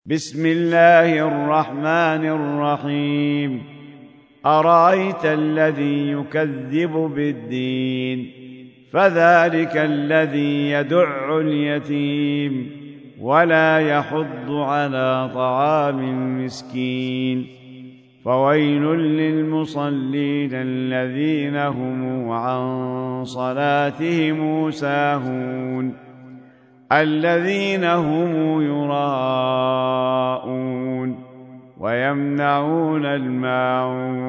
بسم الله الرحمن الرحيم. أرأيت الذي يكذب بالدين فذلك الذي يدع اليتيم ولا يحض على طعام المسكين فويل للمصلين الذين هم عن صلاتهم ساهون الذين هم يراءون ويمنعون الماعون